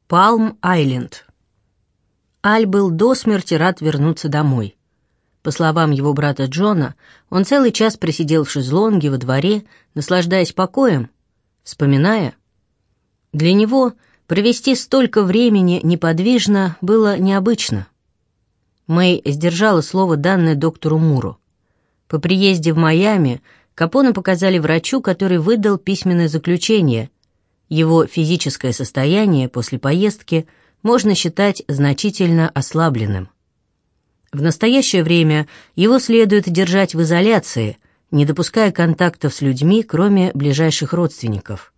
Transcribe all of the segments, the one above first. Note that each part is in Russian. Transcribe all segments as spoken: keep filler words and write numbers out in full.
Палм-Айленд. Аль был до смерти рад вернуться домой. По словам его брата Джона, он целый час просидел в шезлонге во дворе, наслаждаясь покоем, вспоминая. Для него провести столько времени неподвижно было необычно. Мэй сдержала слово, данное доктору Муру. По приезде в Майами Капоне показали врачу, который выдал письменное заключение. Его физическое состояние после поездки можно считать значительно ослабленным. В настоящее время его следует держать в изоляции, не допуская контактов с людьми, кроме ближайших родственников.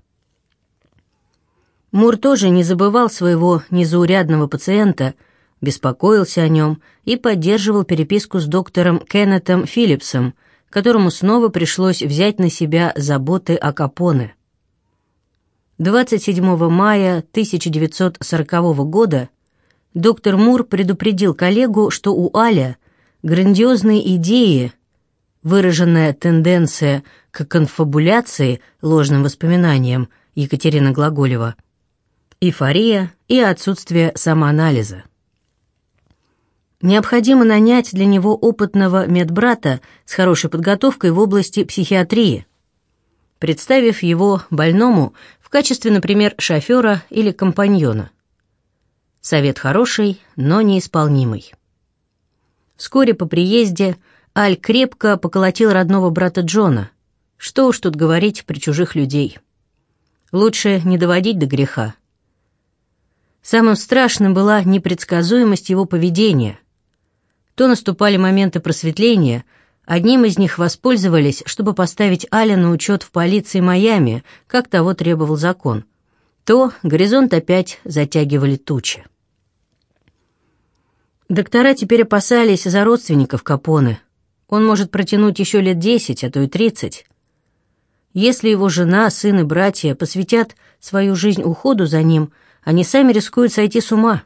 Мур тоже не забывал своего незаурядного пациента, беспокоился о нем и поддерживал переписку с доктором Кеннетом Филлипсом, которому снова пришлось взять на себя заботы о Капоне. двадцать седьмого мая тысяча девятьсот сорокового года доктор Мур предупредил коллегу, что у Аля грандиозные идеи, выраженная тенденция к конфабуляции, ложным воспоминаниям, Екатерина Глаголева, эйфория и отсутствие самоанализа. Необходимо нанять для него опытного медбрата с хорошей подготовкой в области психиатрии, представив его больному в качестве, например, шофера или компаньона. Совет хороший, но неисполнимый. Вскоре по приезде Аль крепко поколотил родного брата Джона. Что уж тут говорить при чужих людей. Лучше не доводить до греха. Самым страшным была непредсказуемость его поведения. То наступали моменты просветления, одним из них воспользовались, чтобы поставить Аля на учет в полиции Майами, как того требовал закон. То горизонт опять затягивали тучи. Доктора теперь опасались за родственников Капоне. Он может протянуть еще лет десять, а то и тридцать. Если его жена, сын и братья посвятят свою жизнь уходу за ним, они сами рискуют сойти с ума.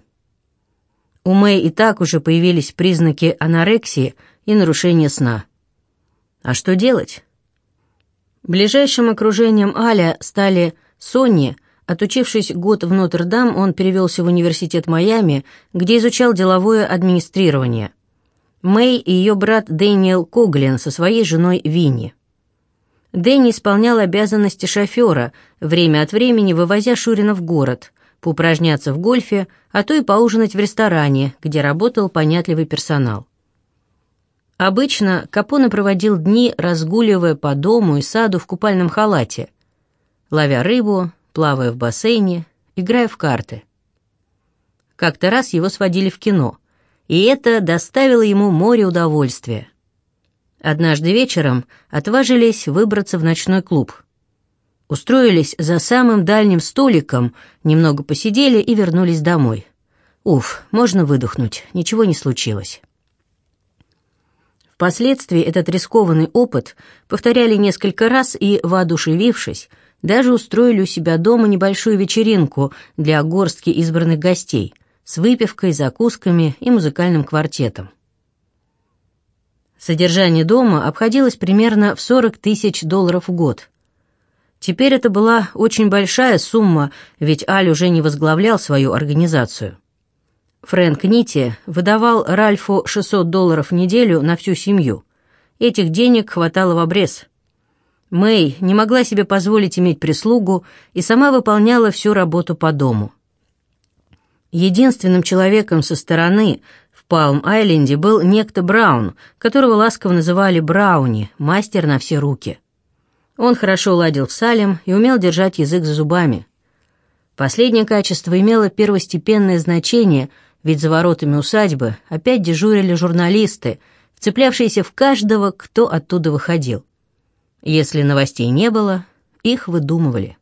У Мэй и так уже появились признаки анорексии и нарушения сна. А что делать? Ближайшим окружением Аля стали Сонни. Отучившись год в Нотр-Дам, он перевелся в университет Майами, где изучал деловое администрирование. Мэй и ее брат Дэниел Коглин со своей женой Винни. Дэнни исполнял обязанности шофера, время от времени вывозя Шурина в город, поупражняться в гольфе, а то и поужинать в ресторане, где работал понятливый персонал. Обычно Капоне проводил дни, разгуливая по дому и саду в купальном халате, ловя рыбу, плавая в бассейне, играя в карты. Как-то раз его сводили в кино, и это доставило ему море удовольствия. Однажды вечером отважились выбраться в ночной клуб. Устроились за самым дальним столиком, немного посидели и вернулись домой. Уф, можно выдохнуть, ничего не случилось. Впоследствии этот рискованный опыт повторяли несколько раз и, воодушевившись, даже устроили у себя дома небольшую вечеринку для горстки избранных гостей с выпивкой, закусками и музыкальным квартетом. Содержание дома обходилось примерно в сорок тысяч долларов в год. Теперь это была очень большая сумма, ведь Аль уже не возглавлял свою организацию. Фрэнк Нити выдавал Ральфу шестьсот долларов в неделю на всю семью. Этих денег хватало в обрез. Мэй не могла себе позволить иметь прислугу и сама выполняла всю работу по дому. Единственным человеком со стороны в Палм-Айленде был некто Браун, которого ласково называли Брауни, мастер на все руки. Он хорошо ладил с Алем и умел держать язык за зубами. Последнее качество имело первостепенное значение, ведь за воротами усадьбы опять дежурили журналисты, вцеплявшиеся в каждого, кто оттуда выходил. Если новостей не было, их выдумывали.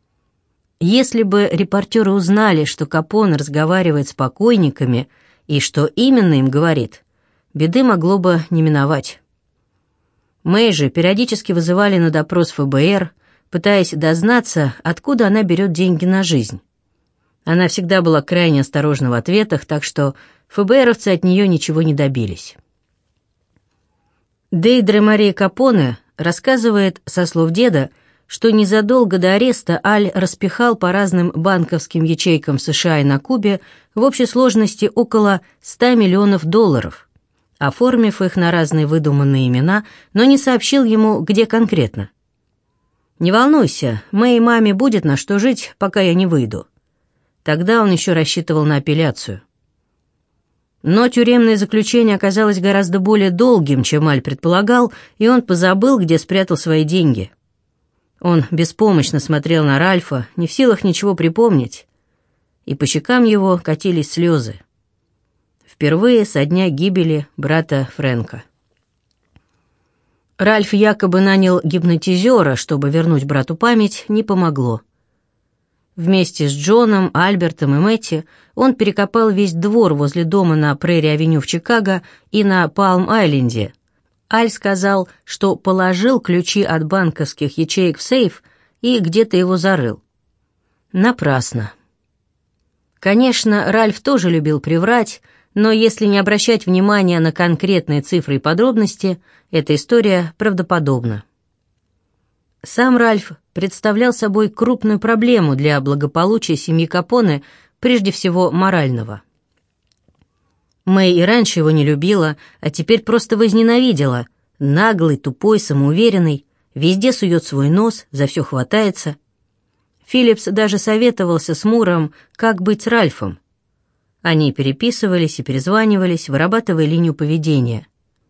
Если бы репортеры узнали, что Капоне разговаривает с покойниками и что именно им говорит, беды могло бы не миновать. Мэй же периодически вызывали на допрос эф бэ эр, пытаясь дознаться, откуда она берет деньги на жизнь. Она всегда была крайне осторожна в ответах, так что эф бэ эровцы от нее ничего не добились. Дейдре Мария Капоне рассказывает, со слов деда, что незадолго до ареста Аль распихал по разным банковским ячейкам США и на Кубе в общей сложности около ста миллионов долларов, оформив их на разные выдуманные имена, но не сообщил ему, где конкретно. «Не волнуйся, моей маме будет на что жить, пока я не выйду». Тогда он еще рассчитывал на апелляцию. Но тюремное заключение оказалось гораздо более долгим, чем Аль предполагал, и он позабыл, где спрятал свои деньги. Он беспомощно смотрел на Ральфа, не в силах ничего припомнить, и по щекам его катились слезы. Впервые со дня гибели брата Фрэнка. Ральф якобы нанял гипнотизера, чтобы вернуть брату память, не помогло. Вместе с Джоном, Альбертом и Мэтти он перекопал весь двор возле дома на Прерри-авеню в Чикаго и на Палм-Айленде. Аль сказал, что положил ключи от банковских ячеек в сейф и где-то его зарыл. Напрасно. Конечно, Ральф тоже любил приврать, но если не обращать внимания на конкретные цифры и подробности, эта история правдоподобна. Сам Ральф представлял собой крупную проблему для благополучия семьи Капоне, прежде всего морального. Мэй и раньше его не любила, а теперь просто возненавидела. Наглый, тупой, самоуверенный, везде сует свой нос, за все хватается. Филлипс даже советовался с Муром, как быть с Ральфом. Они переписывались и перезванивались, вырабатывая линию поведения.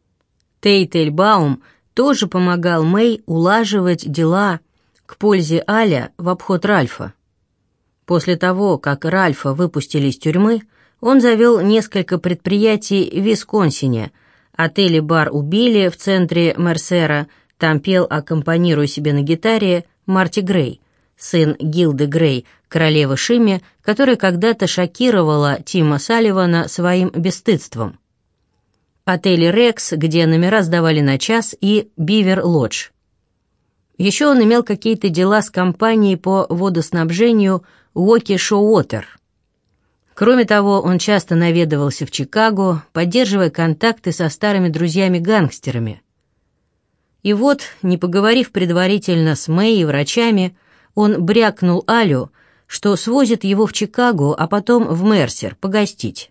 Тейтельбаум тоже помогал Мэй улаживать дела к пользе Аля в обход Ральфа. После того, как Ральфа выпустили из тюрьмы, он завел несколько предприятий в Висконсине, отель и бар у Билли в центре Мерсера, там пел, аккомпанируя себе на гитаре, Марти Грей, сын Гилды Грей, королевы Шимми, которая когда-то шокировала Тима Салливана своим бесстыдством. Отель «Рекс», где номера сдавали на час, и «Бивер Лодж». Еще он имел какие-то дела с компанией по водоснабжению «Уоки-Шо Уотер». Кроме того, он часто наведывался в Чикаго, поддерживая контакты со старыми друзьями-гангстерами. И вот, не поговорив предварительно с Мэй и врачами, он брякнул Алю, что свозит его в Чикаго, а потом в Мерсер погостить.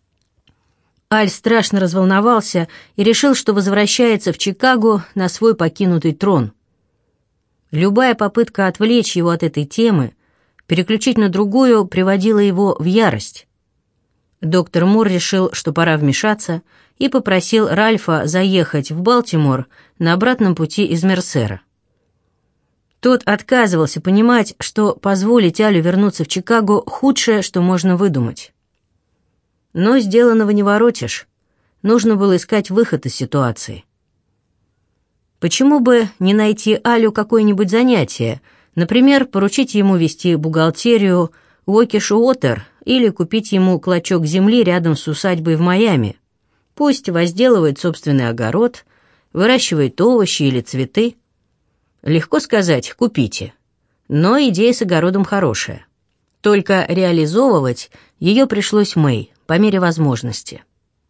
Аль страшно разволновался и решил, что возвращается в Чикаго на свой покинутый трон. Любая попытка отвлечь его от этой темы, переключить на другую, приводила его в ярость. Доктор Мур решил, что пора вмешаться, и попросил Ральфа заехать в Балтимор на обратном пути из Мерсера. Тот отказывался понимать, что позволить Алю вернуться в Чикаго – худшее, что можно выдумать. Но сделанного не воротишь. Нужно было искать выход из ситуации. Почему бы не найти Алю какое-нибудь занятие, например, поручить ему вести бухгалтерию Уоки-Шо Уотер или купить ему клочок земли рядом с усадьбой в Майами? Пусть возделывает собственный огород, выращивает овощи или цветы. Легко сказать «купите», но идея с огородом хорошая. Только реализовывать ее пришлось Мэй по мере возможности.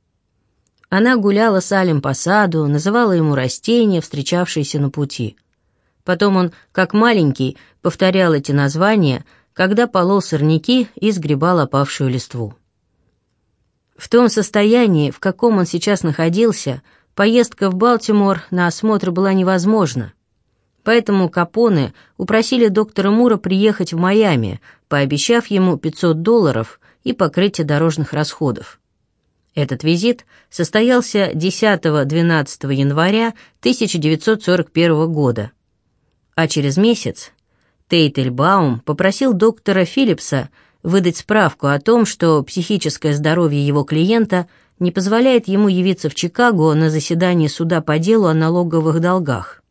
Она гуляла с Алем по саду, называла ему растения, встречавшиеся на пути. Потом он, как маленький, повторял эти названия, когда полол сорняки и сгребал опавшую листву. В том состоянии, в каком он сейчас находился, поездка в Балтимор на осмотр была невозможна. Поэтому Капоне упросили доктора Мура приехать в Майами, пообещав ему пятьсот долларов и покрытие дорожных расходов. Этот визит состоялся десятого-двенадцатого января тысяча девятьсот сорок первого года. А через месяц Тейтельбаум попросил доктора Филлипса выдать справку о том, что психическое здоровье его клиента не позволяет ему явиться в Чикаго на заседание суда по делу о налоговых долгах.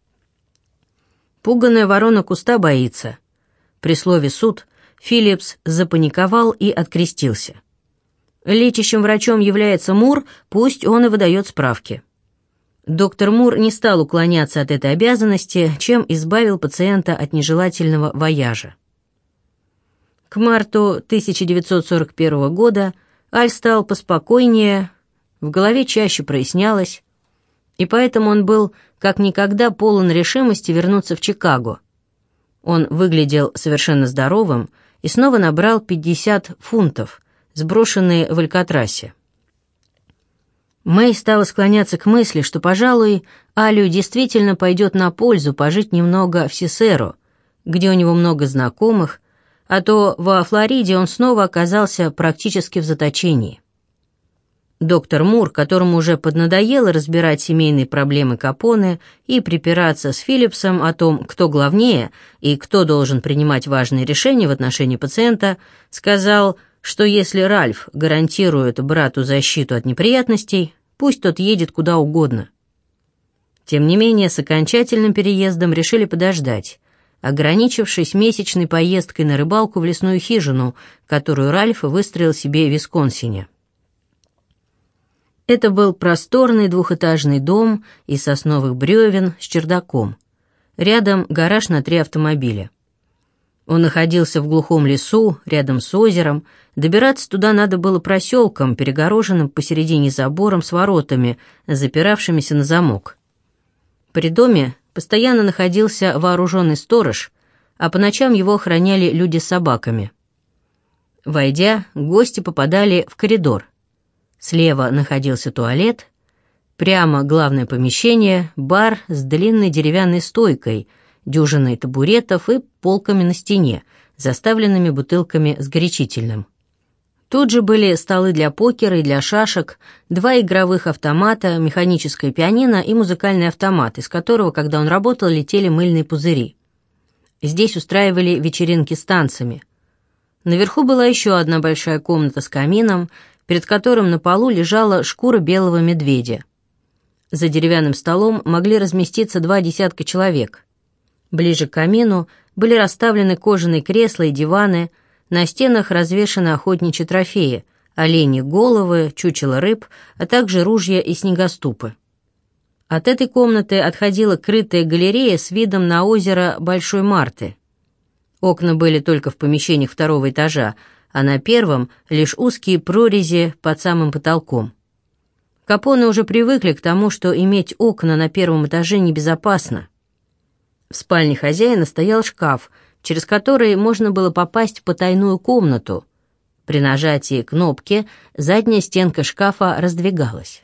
Пуганая ворона куста боится. При слове «суд» Филлипс запаниковал и открестился. Лечащим врачом является Мур, пусть он и выдает справки. Доктор Мур не стал уклоняться от этой обязанности, чем избавил пациента от нежелательного вояжа. К марту тысяча девятьсот сорок первого года Аль стал поспокойнее, в голове чаще прояснялось, и поэтому он был как никогда полон решимости вернуться в Чикаго. Он выглядел совершенно здоровым и снова набрал пятьдесят фунтов, сброшенные в Алькатрасе. Мэй стала склоняться к мысли, что, пожалуй, Алю действительно пойдет на пользу пожить немного в Сисеро, где у него много знакомых, а то во Флориде он снова оказался практически в заточении. Доктор Мур, которому уже поднадоело разбирать семейные проблемы Капоне и припираться с Филлипсом о том, кто главнее и кто должен принимать важные решения в отношении пациента, сказал, что если Ральф гарантирует брату защиту от неприятностей, пусть тот едет куда угодно. Тем не менее, с окончательным переездом решили подождать, ограничившись месячной поездкой на рыбалку в лесную хижину, которую Ральф выстроил себе в Висконсине. Это был просторный двухэтажный дом из сосновых бревен с чердаком. Рядом гараж на три автомобиля. Он находился в глухом лесу, рядом с озером. Добираться туда надо было проселком, перегороженным посередине забором с воротами, запиравшимися на замок. При доме постоянно находился вооруженный сторож, а по ночам его охраняли люди с собаками. Войдя, гости попадали в коридор. Слева находился туалет, прямо главное помещение, бар с длинной деревянной стойкой, дюжиной табуретов и полками на стене, заставленными бутылками с горячительным. Тут же были столы для покера и для шашек, два игровых автомата, механическое пианино и музыкальный автомат, из которого, когда он работал, летели мыльные пузыри. Здесь устраивали вечеринки с танцами. Наверху была еще одна большая комната с камином, перед которым на полу лежала шкура белого медведя. За деревянным столом могли разместиться два десятка человек. Ближе к камину были расставлены кожаные кресла и диваны, на стенах развешаны охотничьи трофеи, олени головы, чучело рыб, а также ружья и снегоступы. От этой комнаты отходила крытая галерея с видом на озеро Большой Марты. Окна были только в помещениях второго этажа, а на первом лишь узкие прорези под самым потолком. Капоне уже привыкли к тому, что иметь окна на первом этаже небезопасно. В спальне хозяина стоял шкаф, через который можно было попасть в потайную комнату. При нажатии кнопки задняя стенка шкафа раздвигалась.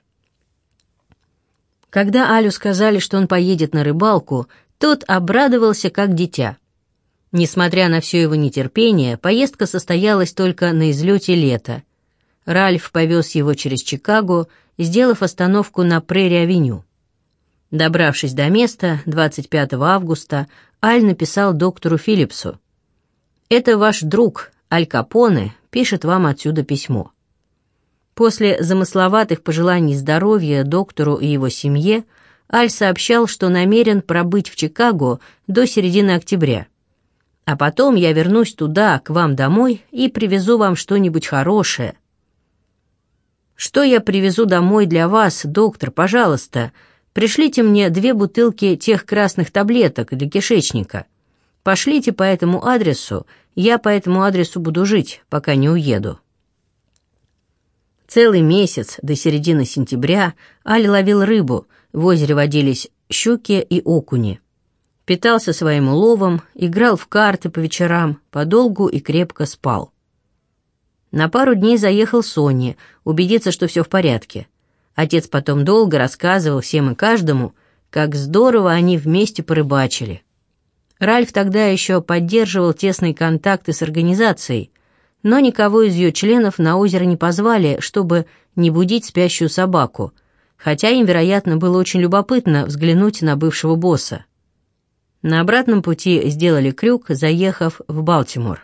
Когда Алю сказали, что он поедет на рыбалку, тот обрадовался как дитя. Несмотря на все его нетерпение, поездка состоялась только на излете лета. Ральф повез его через Чикаго, сделав остановку на Прерри-авеню. Добравшись до места, двадцать пятого августа, Аль написал доктору Филлипсу: «Это ваш друг, Аль Капоне, пишет вам отсюда письмо». После замысловатых пожеланий здоровья доктору и его семье, Аль сообщал, что намерен пробыть в Чикаго до середины октября. А потом я вернусь туда, к вам домой, и привезу вам что-нибудь хорошее. Что я привезу домой для вас, доктор, пожалуйста? Пришлите мне две бутылки тех красных таблеток для кишечника. Пошлите по этому адресу, я по этому адресу буду жить, пока не уеду. Целый месяц, до середины сентября, Аль ловил рыбу, в озере водились щуки и окуни. Питался своим уловом, играл в карты по вечерам, подолгу и крепко спал. На пару дней заехал Сонни, убедиться, что все в порядке. Отец потом долго рассказывал всем и каждому, как здорово они вместе порыбачили. Ральф тогда еще поддерживал тесные контакты с организацией, но никого из ее членов на озеро не позвали, чтобы не будить спящую собаку, хотя им, вероятно, было очень любопытно взглянуть на бывшего босса. На обратном пути сделали крюк, заехав в Балтимор.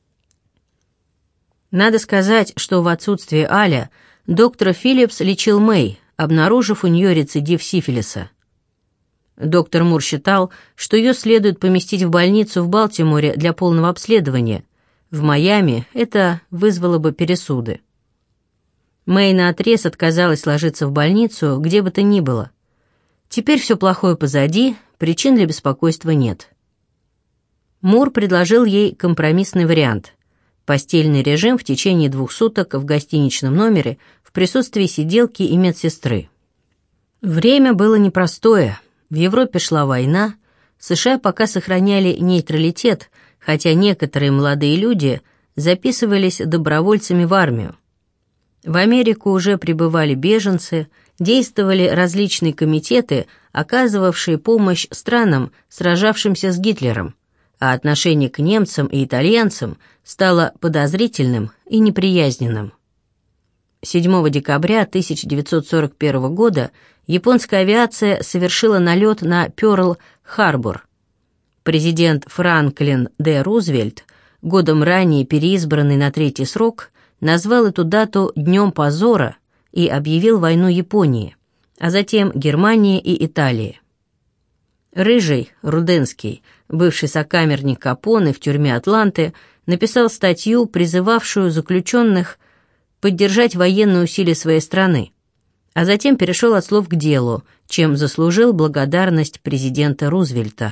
Надо сказать, что в отсутствие Аля доктор Филлипс лечил Мэй, обнаружив у нее рецидив сифилиса. Доктор Мур считал, что ее следует поместить в больницу в Балтиморе для полного обследования. В Майами это вызвало бы пересуды. Мэй наотрез отказалась ложиться в больницу, где бы то ни было. Теперь все плохое позади, причин для беспокойства нет. Мур предложил ей компромиссный вариант – постельный режим в течение двух суток в гостиничном номере в присутствии сиделки и медсестры. Время было непростое. В Европе шла война, США пока сохраняли нейтралитет, хотя некоторые молодые люди записывались добровольцами в армию. В Америку уже прибывали беженцы, действовали различные комитеты, оказывавшие помощь странам, сражавшимся с Гитлером, а отношение к немцам и итальянцам стало подозрительным и неприязненным. седьмого декабря тысяча девятьсот сорок первого года японская авиация совершила налет на Пёрл-Харбор. Президент Франклин Д. Рузвельт, годом ранее переизбранный на третий срок, назвал эту дату «Днем позора» и объявил войну Японии, а затем Германии и Италии. Рыжий, Руденский, бывший сокамерник Капоне в тюрьме Атланты, написал статью, призывавшую заключенных поддержать военные усилия своей страны, а затем перешел от слов к делу, чем заслужил благодарность президента Рузвельта.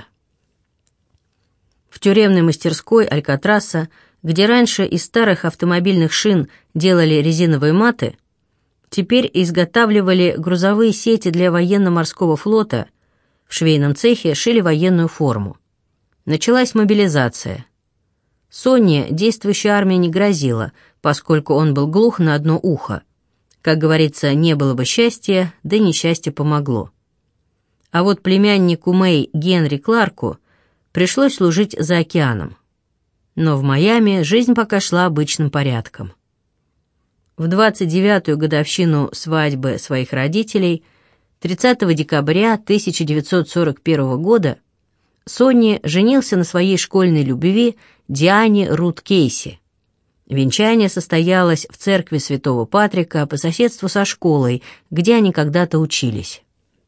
В тюремной мастерской Алькатраса, где раньше из старых автомобильных шин делали резиновые маты, теперь изготавливали грузовые сети для военно-морского флота, в швейном цехе шили военную форму. Началась мобилизация. Сонне действующая армия не грозила, поскольку он был глух на одно ухо. Как говорится, не было бы счастья, да несчастье помогло. А вот племяннику Мэй Генри Кларку пришлось служить за океаном. Но в Майами жизнь пока шла обычным порядком. В двадцать девятую годовщину свадьбы своих родителей, тридцатого декабря тысяча девятьсот сорок первого года, Сонни женился на своей школьной любви Диане Рут Кейси. Венчание состоялось в церкви Святого Патрика по соседству со школой, где они когда-то учились.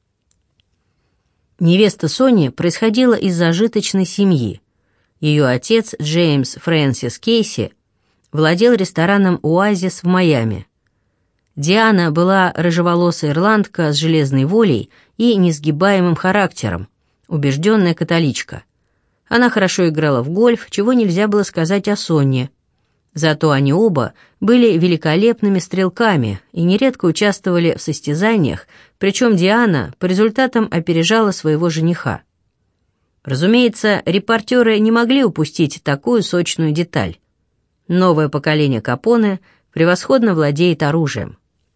Невеста Сонни происходила из зажиточной семьи. Ее отец, Джеймс Фрэнсис Кейси, владел рестораном «Оазис» в Майами. Диана была рыжеволосая ирландка с железной волей и несгибаемым характером, убежденная католичка. Она хорошо играла в гольф, чего нельзя было сказать о Сонне. Зато они оба были великолепными стрелками и нередко участвовали в состязаниях, причем Диана по результатам опережала своего жениха. Разумеется, репортеры не могли упустить такую сочную деталь. Новое поколение Капоне превосходно владеет оружием.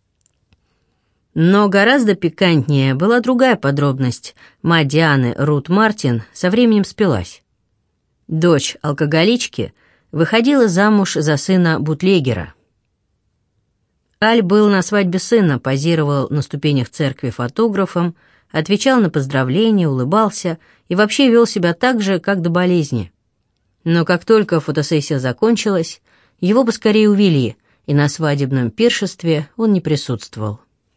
Но гораздо пикантнее была другая подробность. Мать Дианы, Рут Мартин, со временем спилась. Дочь алкоголички выходила замуж за сына бутлегера. Аль был на свадьбе сына, позировал на ступенях церкви фотографом, отвечал на поздравления, улыбался и вообще вел себя так же, как до болезни. Но как только фотосессия закончилась, его поскорее увели, и на свадебном пиршестве он не присутствовал.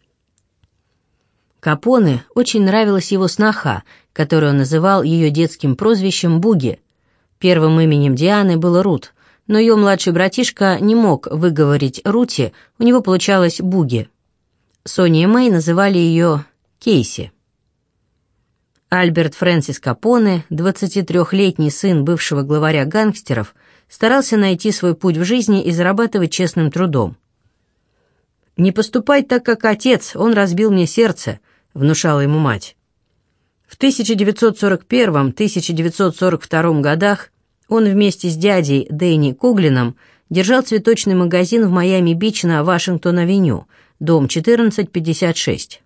Капоне очень нравилась его сноха, которую он называл ее детским прозвищем Буги. Первым именем Дианы было Рут, но ее младший братишка не мог выговорить Рути, у него получалось Буги. Соня и Мэй называли ее Кейси. Альберт Фрэнсис Капоне, двадцатитрёхлетний сын бывшего главаря гангстеров, старался найти свой путь в жизни и зарабатывать честным трудом. «Не поступай так, как отец, он разбил мне сердце», — внушала ему мать. В тысяча девятьсот сорок первом — тысяча девятьсот сорок втором годах он вместе с дядей Дэнни Коглином держал цветочный магазин в Майами-Бич на Вашингтон-авеню, дом четырнадцать пятьдесят шесть.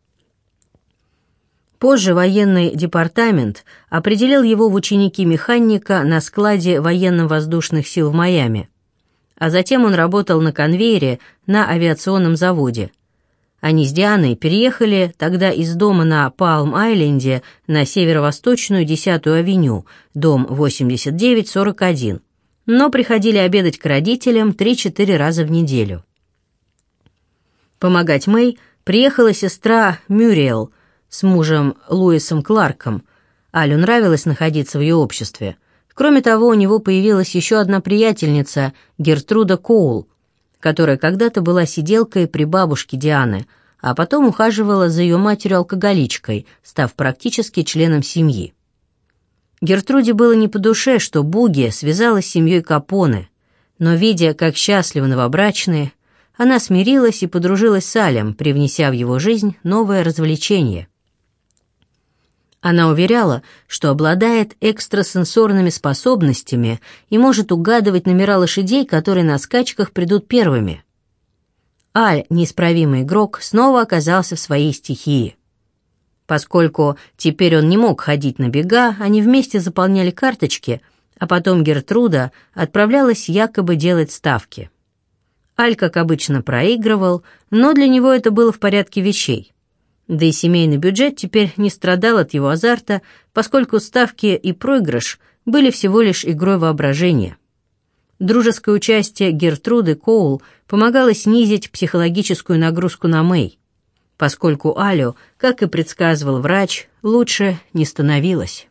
Позже военный департамент определил его в ученики механика на складе военно-воздушных сил в Майами, а затем он работал на конвейере на авиационном заводе. Они с Дианой переехали тогда из дома на Палм-Айленде на северо-восточную десятую авеню, дом восемьдесят девять сорок один, но приходили обедать к родителям три-четыре раза в неделю. Помогать Мэй приехала сестра Мюриэл с мужем Луисом Кларком. Алю нравилось находиться в ее обществе. Кроме того, у него появилась еще одна приятельница, Гертруда Коул, которая когда-то была сиделкой при бабушке Дианы, а потом ухаживала за ее матерью-алкоголичкой, став практически членом семьи. Гертруде было не по душе, что Буги связалась с семьей Капоне, но, видя, как счастливы новобрачные, она смирилась и подружилась с Алем, привнеся в его жизнь новое развлечение. Она уверяла, что обладает экстрасенсорными способностями и может угадывать номера лошадей, которые на скачках придут первыми. Аль, неисправимый игрок, снова оказался в своей стихии. Поскольку теперь он не мог ходить на бега, они вместе заполняли карточки, а потом Гертруда отправлялась якобы делать ставки. Аль, как обычно, проигрывал, но для него это было в порядке вещей. Да и семейный бюджет теперь не страдал от его азарта, поскольку ставки и проигрыш были всего лишь игрой воображения. Дружеское участие Гертруды Коул помогало снизить психологическую нагрузку на Мэй, поскольку Алю, как и предсказывал врач, лучше не становилось.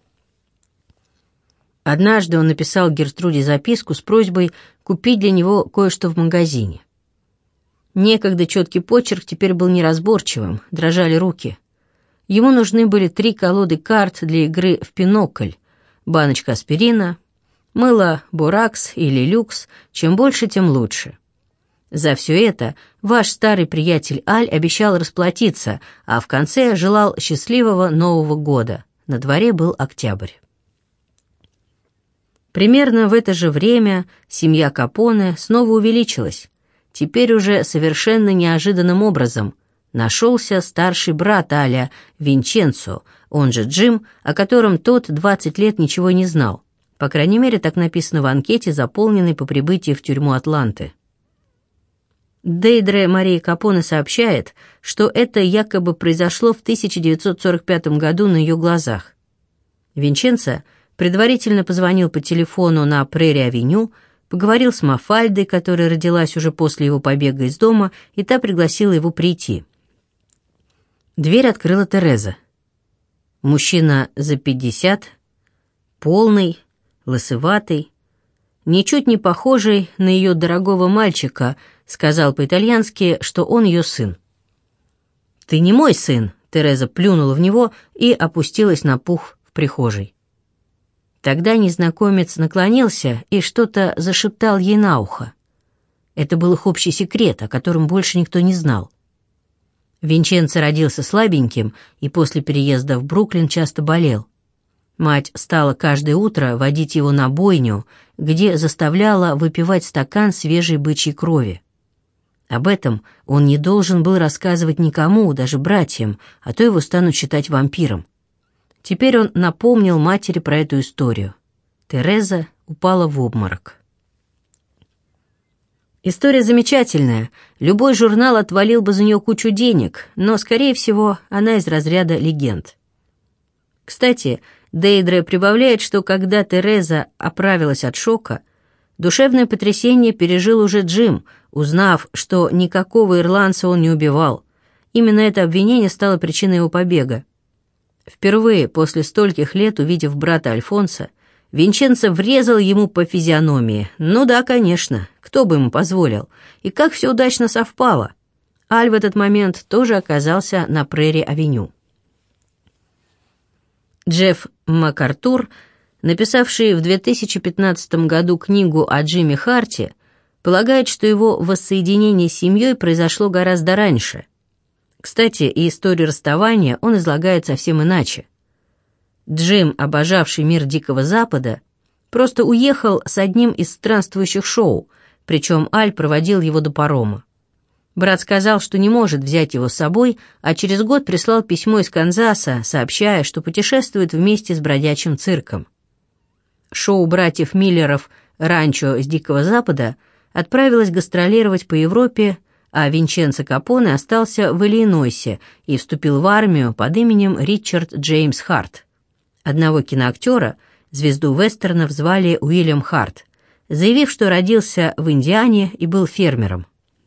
Однажды он написал Гертруде записку с просьбой купить для него кое-что в магазине. Некогда четкий почерк теперь был неразборчивым, дрожали руки. Ему нужны были три колоды карт для игры в пинокль, баночка аспирина, мыло боракс или люкс, чем больше, тем лучше. За все это ваш старый приятель Аль обещал расплатиться, а в конце желал счастливого Нового года. На дворе был октябрь. Примерно в это же время семья Капоне снова увеличилась. Теперь уже совершенно неожиданным образом нашелся старший брат Аля, Винченцо, он же Джим, о котором тот двадцать лет ничего не знал. По крайней мере, так написано в анкете, заполненной по прибытии в тюрьму Атланты. Дейдре Мария Капоне сообщает, что это якобы произошло в тысяча девятьсот сорок пятом году на ее глазах. Винченцо предварительно позвонил по телефону на Прерри-авеню, поговорил с Мафальдой, которая родилась уже после его побега из дома, и та пригласила его прийти. Дверь открыла Тереза. Мужчина за пятьдесят, полный, лысоватый, ничуть не похожий на ее дорогого мальчика, сказал по-итальянски, что он ее сын. «Ты не мой сын», — Тереза плюнула в него и опустилась на пух в прихожей. Тогда незнакомец наклонился и что-то зашептал ей на ухо. Это был их общий секрет, о котором больше никто не знал. Винченцо родился слабеньким и после переезда в Бруклин часто болел. Мать стала каждое утро водить его на бойню, где заставляла выпивать стакан свежей бычьей крови. Об этом он не должен был рассказывать никому, даже братьям, а то его станут считать вампиром. Теперь он напомнил матери про эту историю. Тереза упала в обморок. История замечательная. Любой журнал отвалил бы за нее кучу денег, но, скорее всего, она из разряда легенд. Кстати, Дейдре прибавляет, что когда Тереза оправилась от шока, душевное потрясение пережил уже Джим, узнав, что никакого ирландца он не убивал. Именно это обвинение стало причиной его побега. Впервые после стольких лет, увидев брата Альфонса, Винченцо врезал ему по физиономии. Ну да, конечно, кто бы ему позволил. И как все удачно совпало. Аль в этот момент тоже оказался на Прерри-авеню. Джефф МакАртур, написавший в две тысячи пятнадцатом году книгу о Джимми Харте, полагает, что его воссоединение с семьей произошло гораздо раньше. Кстати, и историю расставания он излагает совсем иначе. Джим, обожавший мир Дикого Запада, просто уехал с одним из странствующих шоу, причем Аль проводил его до парома. Брат сказал, что не может взять его с собой, а через год прислал письмо из Канзаса, сообщая, что путешествует вместе с бродячим цирком. Шоу братьев Миллеров «Ранчо с Дикого Запада» отправилось гастролировать по Европе, а Винченцо Капоне остался в Иллинойсе и вступил в армию под именем Ричард Джеймс Харт. Одного киноактера, звезду вестернов, звали Уильям Харт, заявив, что родился в Индиане и был фермером.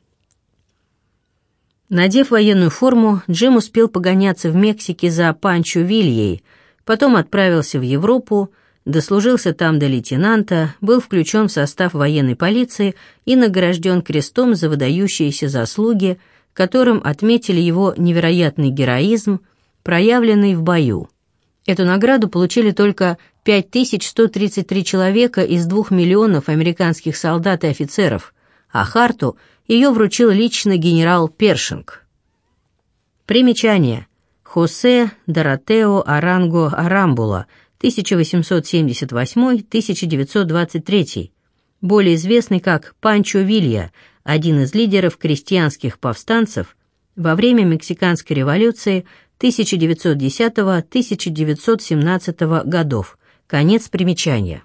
Надев военную форму, Джим успел погоняться в Мексике за Панчо Вильей, потом отправился в Европу, дослужился там до лейтенанта, был включен в состав военной полиции и награжден крестом за выдающиеся заслуги, которым отметили его невероятный героизм, проявленный в бою. Эту награду получили только пять тысяч сто тридцать три человека из двух миллионов американских солдат и офицеров, а Харту ее вручил лично генерал Першинг. Примечание. Хосе Доротео Аранго Арамбула, тысяча восемьсот семьдесят восьмой — тысяча девятьсот двадцать третий, более известный как Панчо Вилья, один из лидеров крестьянских повстанцев во время Мексиканской революции тысяча девятьсот десятого — тысяча девятьсот семнадцатого годов. Конец примечания.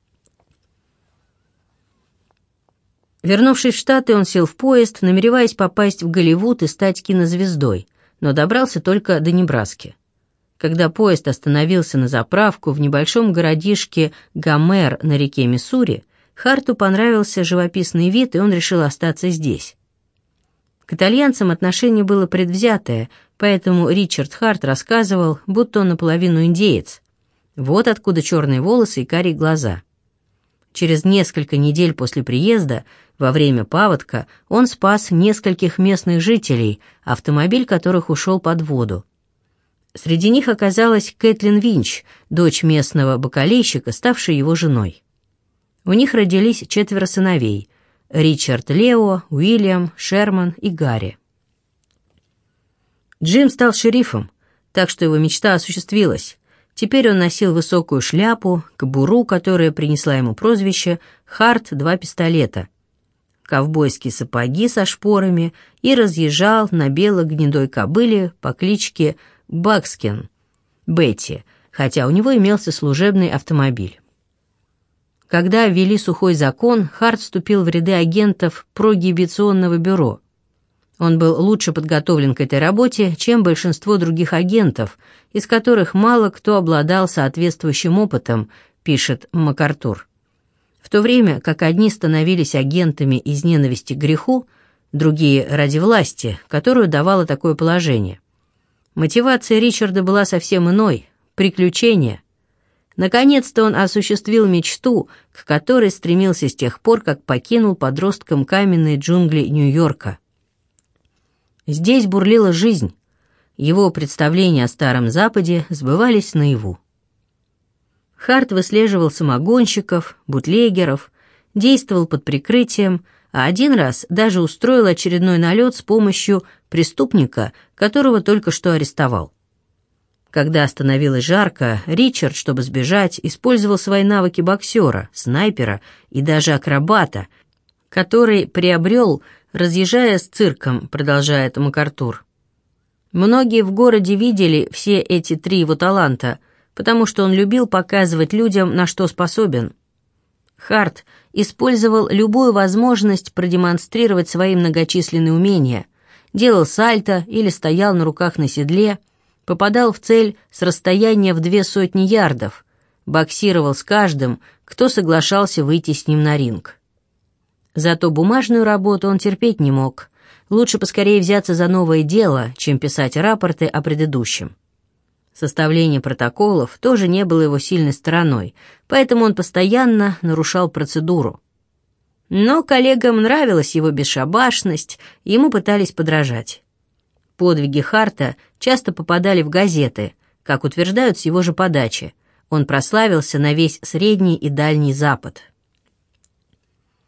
Вернувшись в Штаты, он сел в поезд, намереваясь попасть в Голливуд и стать кинозвездой, но добрался только до Небраски. Когда поезд остановился на заправку в небольшом городишке Гомер на реке Миссури, Харту понравился живописный вид, и он решил остаться здесь. К итальянцам отношение было предвзятое, поэтому Ричард Харт рассказывал, будто он наполовину индеец. Вот откуда черные волосы и карие глаза. Через несколько недель после приезда, во время паводка, он спас нескольких местных жителей, автомобиль которых ушел под воду. Среди них оказалась Кэтлин Винч, дочь местного бакалейщика, ставшая его женой. У них родились четверо сыновей – Ричард Лео, Уильям, Шерман и Гарри. Джим стал шерифом, так что его мечта осуществилась. Теперь он носил высокую шляпу, кобуру, которая принесла ему прозвище «Харт два пистолета», ковбойские сапоги со шпорами и разъезжал на бело-гнедой кобыле по кличке Бакскин Бетти, хотя у него имелся служебный автомобиль. Когда ввели сухой закон, Харт вступил в ряды агентов прогибиционного бюро. Он был лучше подготовлен к этой работе, чем большинство других агентов, из которых мало кто обладал соответствующим опытом, пишет МакАртур. В то время как одни становились агентами из ненависти к греху, другие — ради власти, которую давало такое положение. Мотивация Ричарда была совсем иной — приключения. Наконец-то он осуществил мечту, к которой стремился с тех пор, как покинул подростком каменные джунгли Нью-Йорка. Здесь бурлила жизнь. Его представления о Старом Западе сбывались наяву. Харт выслеживал самогонщиков, бутлегеров, действовал под прикрытием, а один раз даже устроил очередной налет с помощью преступника, которого только что арестовал. Когда становилось жарко, Ричард, чтобы сбежать, использовал свои навыки боксера, снайпера и даже акробата, который приобрел, разъезжая с цирком, продолжает МакАртур. Многие в городе видели все эти три его таланта, потому что он любил показывать людям, на что способен. Харт использовал любую возможность продемонстрировать свои многочисленные умения, делал сальто или стоял на руках на седле, попадал в цель с расстояния в две сотни ярдов, боксировал с каждым, кто соглашался выйти с ним на ринг. Зато бумажную работу он терпеть не мог. Лучше поскорее взяться за новое дело, чем писать рапорты о предыдущем. Составление протоколов тоже не было его сильной стороной, поэтому он постоянно нарушал процедуру. Но коллегам нравилась его бесшабашность, и ему пытались подражать. Подвиги Харта часто попадали в газеты, как утверждают с его же подачи. Он прославился на весь Средний и Дальний Запад.